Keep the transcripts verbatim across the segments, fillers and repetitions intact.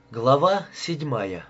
Глава седьмая.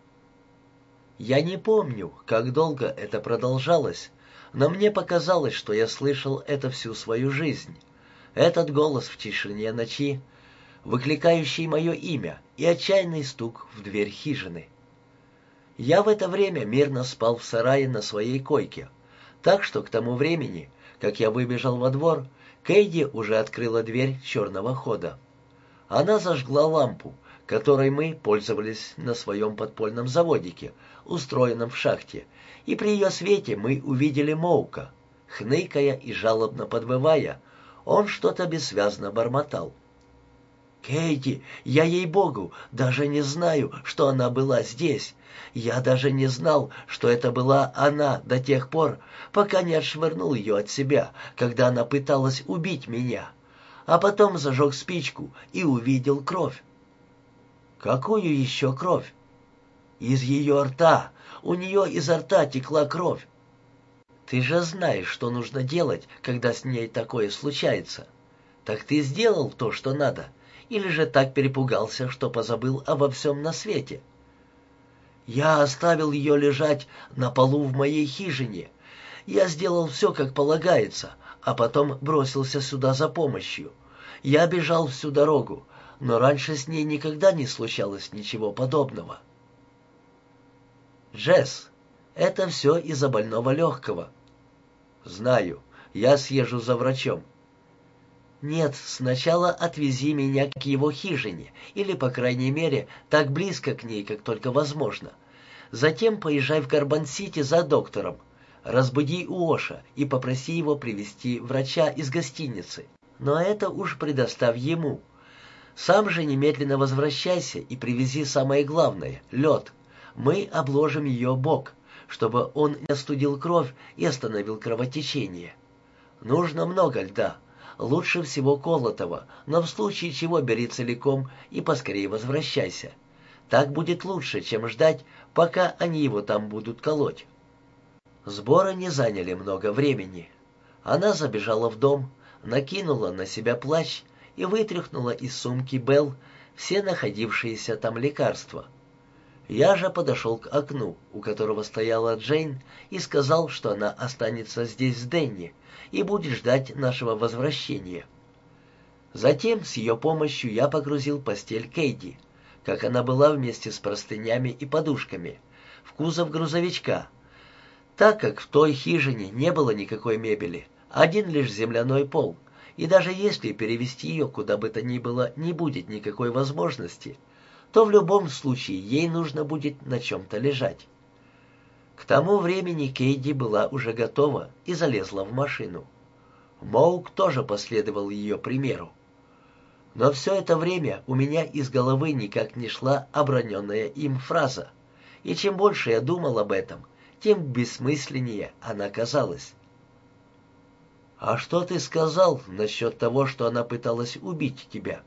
Я не помню, как долго это продолжалось, но мне показалось, что я слышал это всю свою жизнь. Этот голос в тишине ночи, выкликающий мое имя, и отчаянный стук в дверь хижины. Я в это время мирно спал в сарае на своей койке, так что к тому времени, как я выбежал во двор, Кейди уже открыла дверь черного хода. Она зажгла лампу, которой мы пользовались на своем подпольном заводике, устроенном в шахте, и при ее свете мы увидели Моука. Хныкая и жалобно подвывая, он что-то бессвязно бормотал. «Кейти, я, ей-богу, даже не знаю, что она была здесь. Я даже не знал, что это была она до тех пор, пока не отшвырнул ее от себя, когда она пыталась убить меня. А потом зажег спичку и увидел кровь». «Какую еще кровь?» «Из ее рта. У нее изо рта текла кровь». «Ты же знаешь, что нужно делать, когда с ней такое случается. Так ты сделал то, что надо, или же так перепугался, что позабыл обо всем на свете?» «Я оставил ее лежать на полу в моей хижине. Я сделал все, как полагается, а потом бросился сюда за помощью. Я бежал всю дорогу, но раньше с ней никогда не случалось ничего подобного». «Джесс, это все из-за больного легкого». «Знаю, я съезжу за врачом». «Нет, сначала отвези меня к его хижине, или, по крайней мере, так близко к ней, как только возможно. Затем поезжай в Карбон-Сити за доктором. Разбуди Уоша и попроси его привезти врача из гостиницы. Но это уж предоставь ему. Сам же немедленно возвращайся и привези самое главное — лед. Мы обложим ее бок, чтобы он не остудил кровь и остановил кровотечение. Нужно много льда, лучше всего колотого, но в случае чего бери целиком и поскорее возвращайся. Так будет лучше, чем ждать, пока они его там будут колоть». Сборы не заняли много времени. Она забежала в дом, накинула на себя плащ и вытряхнула из сумки Белл все находившиеся там лекарства. Я же подошел к окну, у которого стояла Джейн, и сказал, что она останется здесь с Дэнни и будет ждать нашего возвращения. Затем с ее помощью я погрузил постель Кейди, как она была вместе с простынями и подушками, в кузов грузовичка, так как в той хижине не было никакой мебели, один лишь земляной пол, и даже если перевести ее куда бы то ни было не будет никакой возможности, то в любом случае ей нужно будет на чем-то лежать. К тому времени Кейди была уже готова и залезла в машину. Моук тоже последовал ее примеру. Но все это время у меня из головы никак не шла оброненная им фраза, и чем больше я думал об этом, тем бессмысленнее она казалась. «А что ты сказал насчет того, что она пыталась убить тебя?»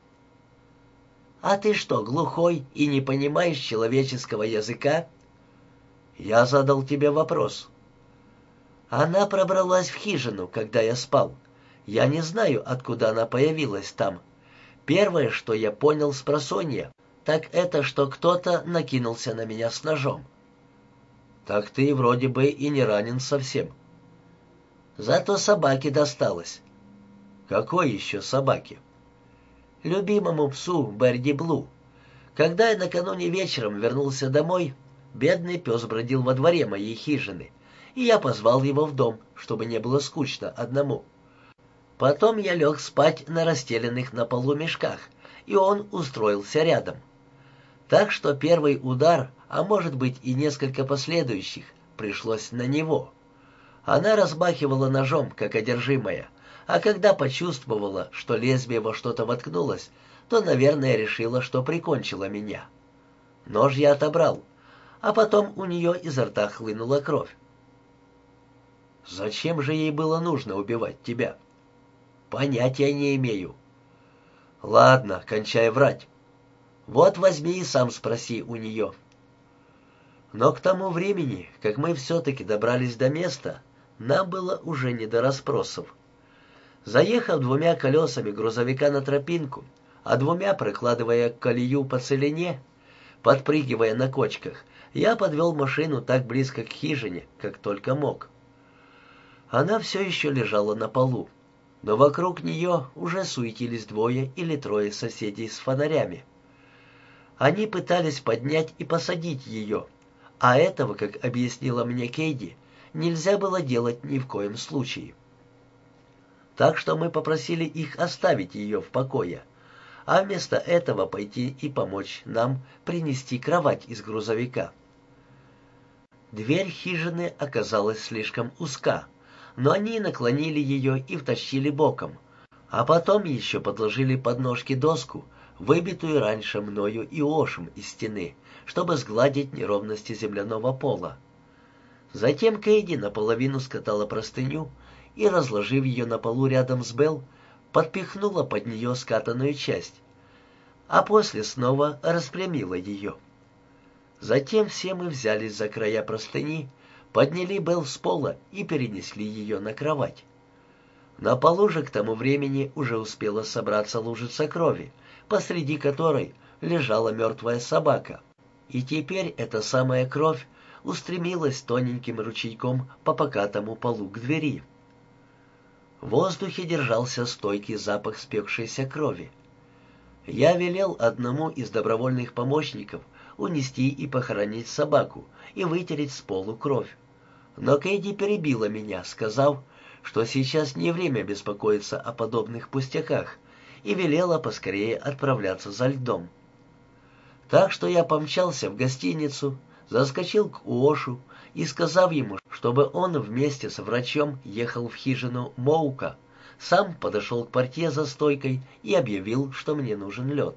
«А ты что, глухой и не понимаешь человеческого языка?» «Я задал тебе вопрос». «Она пробралась в хижину, когда я спал. Я не знаю, откуда она появилась там. Первое, что я понял спросонья, так это, что кто-то накинулся на меня с ножом». «Так ты вроде бы и не ранен совсем». «Зато собаке досталось». «Какой еще собаке?» «Любимому псу Берди Блу. Когда я накануне вечером вернулся домой, бедный пес бродил во дворе моей хижины, и я позвал его в дом, чтобы не было скучно одному. Потом я лег спать на расстеленных на полу мешках, и он устроился рядом. Так что первый удар, а может быть и несколько последующих, пришлось на него. Она размахивала ножом, как одержимая, а когда почувствовала, что лезвие во что-то воткнулось, то, наверное, решила, что прикончила меня. Нож я отобрал, а потом у нее изо рта хлынула кровь». «Зачем же ей было нужно убивать тебя?» «Понятия не имею». «Ладно, кончай врать. Вот возьми и сам спроси у нее». Но к тому времени, как мы все-таки добрались до места, нам было уже не до расспросов. Заехав двумя колесами грузовика на тропинку, а двумя прокладывая колею по целине, подпрыгивая на кочках, я подвел машину так близко к хижине, как только мог. Она все еще лежала на полу, но вокруг нее уже суетились двое или трое соседей с фонарями. Они пытались поднять и посадить ее, а этого, как объяснила мне Кейди, нельзя было делать ни в коем случае. Так что мы попросили их оставить ее в покое, а вместо этого пойти и помочь нам принести кровать из грузовика. Дверь хижины оказалась слишком узка, но они наклонили ее и втащили боком, а потом еще подложили под ножки доску, выбитую раньше мною и Ошем из стены, чтобы сгладить неровности земляного пола. Затем Кейди наполовину скатала простыню и, разложив ее на полу рядом с Белл, подпихнула под нее скатанную часть, а после снова распрямила ее. Затем все мы взялись за края простыни, подняли Белл с пола и перенесли ее на кровать. На полу же к тому времени уже успела собраться лужица крови, посреди которой лежала мертвая собака, и теперь эта самая кровь устремилась тоненьким ручейком по покатому полу к двери. В воздухе держался стойкий запах спекшейся крови. Я велел одному из добровольных помощников унести и похоронить собаку и вытереть с полу кровь. Но Кейди перебила меня, сказав, что сейчас не время беспокоиться о подобных пустяках, и велела поскорее отправляться за льдом. Так что я помчался в гостиницу, заскочил к Уошу и, сказав ему, чтобы он вместе с врачом ехал в хижину Моука, сам подошел к портье за стойкой и объявил, что мне нужен лед.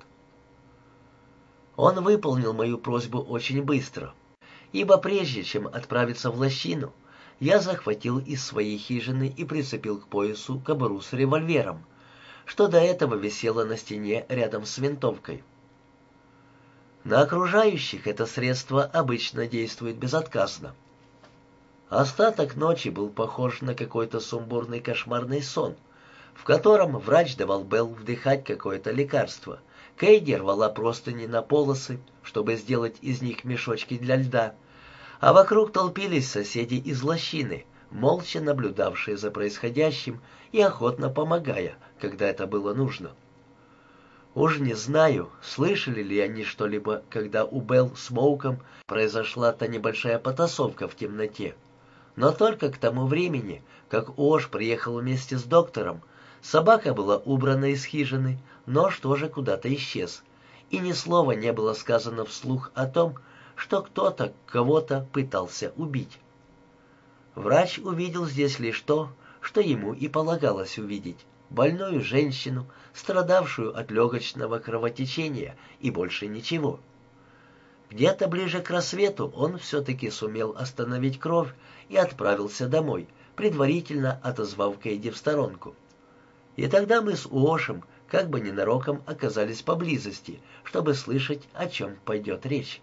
Он выполнил мою просьбу очень быстро, ибо прежде чем отправиться в лощину, я захватил из своей хижины и прицепил к поясу кобуру с револьвером, что до этого висело на стене рядом с винтовкой. На окружающих это средство обычно действует безотказно. Остаток ночи был похож на какой-то сумбурный кошмарный сон, в котором врач давал Белл вдыхать какое-то лекарство, Кейди рвала простыни на полосы, чтобы сделать из них мешочки для льда, а вокруг толпились соседи из лощины, молча наблюдавшие за происходящим и охотно помогая, когда это было нужно. Уж не знаю, слышали ли они что-либо, когда у Белл с Моуком произошла та небольшая потасовка в темноте, но только к тому времени, как Ош приехал вместе с доктором, собака была убрана из хижины, нож тоже куда-то исчез, и ни слова не было сказано вслух о том, что кто-то кого-то пытался убить. Врач увидел здесь лишь то, что ему и полагалось увидеть: больную женщину, страдавшую от легочного кровотечения, и больше ничего. Где-то ближе к рассвету он все-таки сумел остановить кровь и отправился домой, предварительно отозвав Кейди в сторонку. И тогда мы с Уошем как бы ненароком оказались поблизости, чтобы слышать, о чем пойдет речь.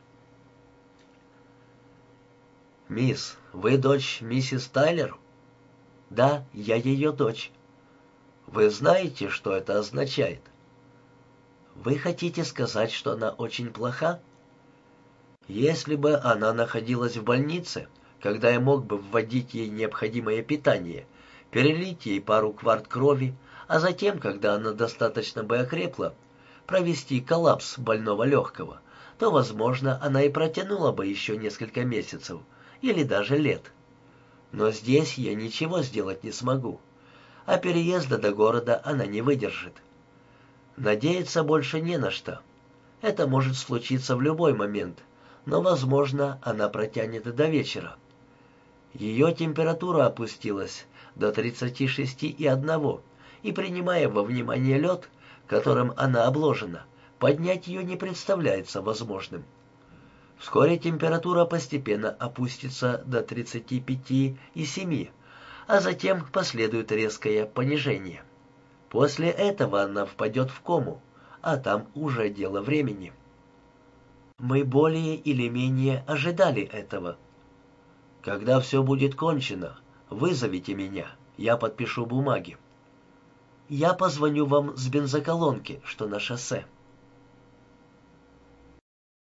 «Мисс, вы дочь миссис Тайлер?» «Да, я ее дочь». «Вы знаете, что это означает?» «Вы хотите сказать, что она очень плоха?» «Если бы она находилась в больнице, когда я мог бы вводить ей необходимое питание, перелить ей пару кварт крови, а затем, когда она достаточно бы окрепла, провести коллапс больного легкого, то, возможно, она и протянула бы еще несколько месяцев или даже лет. Но здесь я ничего сделать не смогу, а переезда до города она не выдержит. Надеяться больше не на что. Это может случиться в любой момент, но, возможно, она протянет до вечера. Ее температура опустилась до тридцати шести и одного, и, принимая во внимание лед, которым она обложена, поднять ее не представляется возможным. Вскоре температура постепенно опустится до тридцати пяти и семи, а затем последует резкое понижение. После этого она впадет в кому, а там уже дело времени. Мы более или менее ожидали этого. Когда все будет кончено, вызовите меня, я подпишу бумаги. Я позвоню вам с бензоколонки, что на шоссе.